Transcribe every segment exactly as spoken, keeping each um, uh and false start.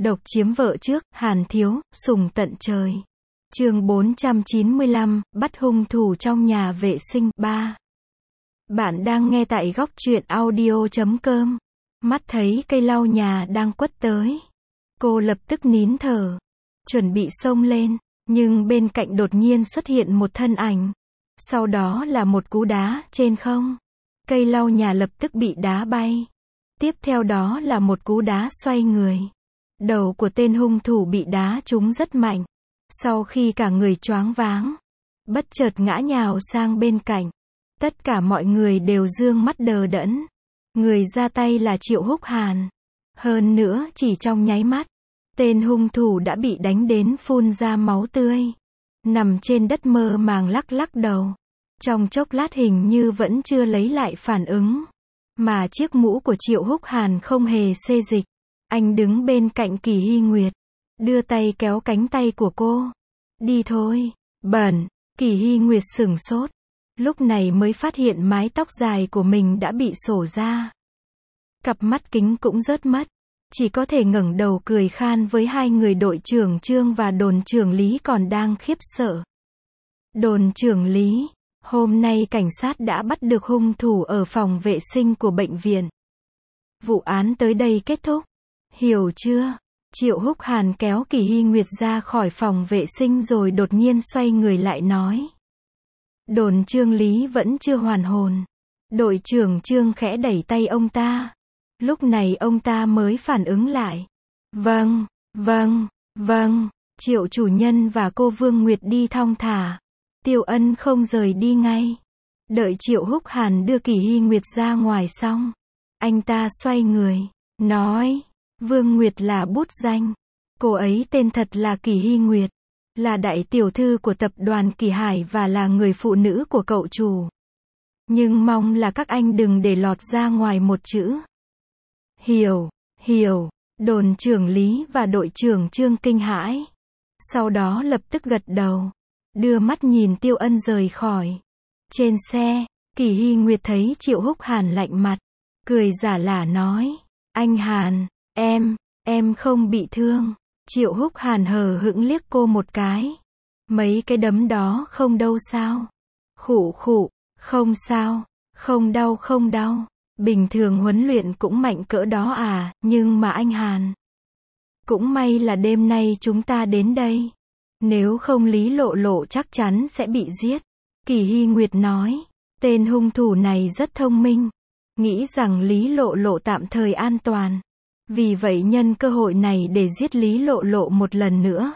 Độc chiếm vợ trước, Hàn Thiếu, sùng tận trời. Chương bốn trăm chín mươi lăm, bắt hung thủ trong nhà vệ sinh. ba. Bạn đang nghe tại góc truyện audio chấm com. Mắt thấy cây lau nhà đang quất tới. Cô lập tức nín thở. Chuẩn bị xông lên. Nhưng bên cạnh đột nhiên xuất hiện một thân ảnh. Sau đó là một cú đá trên không. Cây lau nhà lập tức bị đá bay. Tiếp theo đó là một cú đá xoay người. Đầu của tên hung thủ bị đá trúng rất mạnh. Sau khi cả người choáng váng, bất chợt ngã nhào sang bên cạnh. Tất cả mọi người đều dương mắt đờ đẫn. Người ra tay là Triệu Húc Hàn. Hơn nữa, chỉ trong nháy mắt, tên hung thủ đã bị đánh đến phun ra máu tươi. Nằm trên đất mơ màng lắc lắc đầu. Trong chốc lát hình như vẫn chưa lấy lại phản ứng. Mà chiếc mũ của Triệu Húc Hàn không hề xê dịch. Anh đứng bên cạnh Kỳ Hy Nguyệt, đưa tay kéo cánh tay của cô. Đi thôi, bẩn. Kỳ Hy Nguyệt sửng sốt. Lúc này mới phát hiện mái tóc dài của mình đã bị xổ ra. Cặp mắt kính cũng rớt mất. Chỉ có thể ngẩng đầu cười khan với hai người đội trưởng Trương và đồn trưởng Lý còn đang khiếp sợ. Đồn trưởng Lý, hôm nay cảnh sát đã bắt được hung thủ ở phòng vệ sinh của bệnh viện. Vụ án tới đây kết thúc. Hiểu chưa? Triệu Húc Hàn kéo Kỳ Hy Nguyệt ra khỏi phòng vệ sinh rồi đột nhiên xoay người lại nói. Đồn Trương Lý vẫn chưa hoàn hồn. Đội trưởng Trương khẽ đẩy tay ông ta. Lúc này ông ta mới phản ứng lại. Vâng, vâng, vâng. Triệu chủ nhân và cô Vương Nguyệt đi thong thả. Tiêu Ân không rời đi ngay. Đợi Triệu Húc Hàn đưa Kỳ Hy Nguyệt ra ngoài xong, anh ta xoay người, nói. Vương Nguyệt là bút danh. Cô ấy tên thật là Kỳ Hy Nguyệt. Là đại tiểu thư của tập đoàn Kỳ Hải và là người phụ nữ của cậu chủ. Nhưng mong là các anh đừng để lọt ra ngoài một chữ. Hiểu, hiểu. Đồn trưởng Lý và đội trưởng Trương kinh hãi. Sau đó lập tức gật đầu. Đưa mắt nhìn Tiêu Ân rời khỏi. Trên xe, Kỳ Hy Nguyệt thấy Triệu Húc Hàn lạnh mặt. Cười giả lả nói. Anh Hàn, em, em không bị thương. Triệu Húc Hàn hờ hững liếc cô một cái. Mấy cái đấm đó không đâu sao? Khụ khụ, không sao, không đau không đau. Bình thường huấn luyện cũng mạnh cỡ đó à, nhưng mà anh Hàn. Cũng may là đêm nay chúng ta đến đây. Nếu không Lý Lộ Lộ chắc chắn sẽ bị giết. Kỳ Hy Nguyệt nói, tên hung thủ này rất thông minh. Nghĩ rằng Lý Lộ Lộ tạm thời an toàn. Vì vậy nhân cơ hội này để giết Lý Lộ Lộ một lần nữa.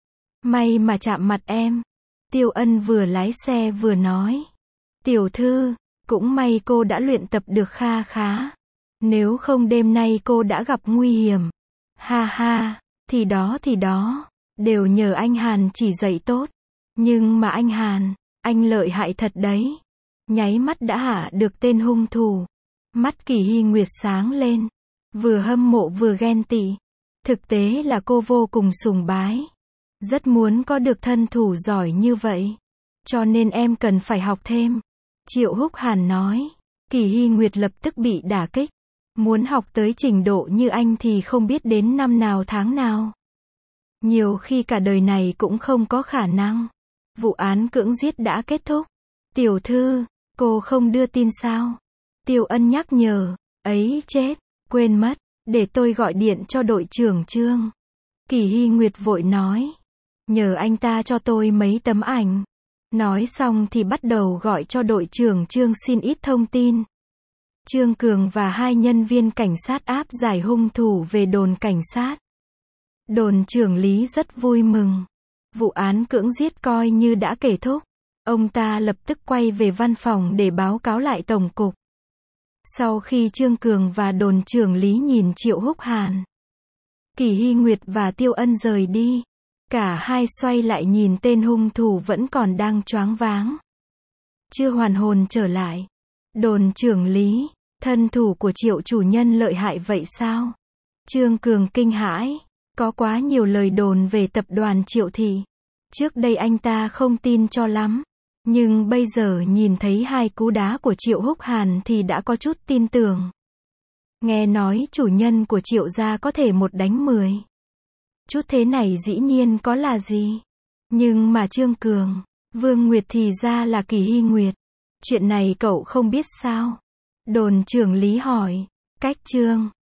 May mà chạm mặt em. Tiêu Ân vừa lái xe vừa nói. Tiểu thư, cũng may cô đã luyện tập được kha khá. Nếu không đêm nay cô đã gặp nguy hiểm. Ha ha, thì đó thì đó. Đều nhờ anh Hàn chỉ dạy tốt. Nhưng mà anh Hàn, anh lợi hại thật đấy. Nháy mắt đã hạ được tên hung thủ. Mắt Kỳ Hy Nguyệt sáng lên. Vừa hâm mộ vừa ghen tị. Thực tế là cô vô cùng sùng bái. Rất muốn có được thân thủ giỏi như vậy. Cho nên em cần phải học thêm. Triệu Húc Hàn nói. Kỳ Hy Nguyệt lập tức bị đả kích. Muốn học tới trình độ như anh thì không biết đến năm nào tháng nào. Nhiều khi cả đời này cũng không có khả năng. Vụ án cưỡng giết đã kết thúc. Tiểu thư, cô không đưa tin sao? Tiêu Ân nhắc nhở. Ấy chết, quên mất, để tôi gọi điện cho đội trưởng Trương. Kỳ Hy Nguyệt vội nói. Nhờ anh ta cho tôi mấy tấm ảnh. Nói xong thì bắt đầu gọi cho đội trưởng Trương xin ít thông tin. Trương Cường và hai nhân viên cảnh sát áp giải hung thủ về đồn cảnh sát. Đồn trưởng Lý rất vui mừng. Vụ án cưỡng giết coi như đã kết thúc. Ông ta lập tức quay về văn phòng để báo cáo lại tổng cục. Sau khi Trương Cường và đồn trưởng Lý nhìn Triệu Húc Hàn, Kỳ Hy Nguyệt và Tiêu Ân rời đi. Cả hai xoay lại nhìn tên hung thủ vẫn còn đang choáng váng. Chưa hoàn hồn trở lại. Đồn trưởng Lý, thân thủ của Triệu chủ nhân lợi hại vậy sao? Trương Cường kinh hãi. Có quá nhiều lời đồn về tập đoàn Triệu Thị. Trước đây anh ta không tin cho lắm. Nhưng bây giờ nhìn thấy hai cú đá của Triệu Húc Hàn thì đã có chút tin tưởng. Nghe nói chủ nhân của Triệu gia có thể một đánh mười. Chút thế này dĩ nhiên có là gì. Nhưng mà Trương Cường, Vương Nguyệt thì ra là Kỳ Hy Nguyệt. Chuyện này cậu không biết sao? Đồn trưởng Lý hỏi. Cách Trương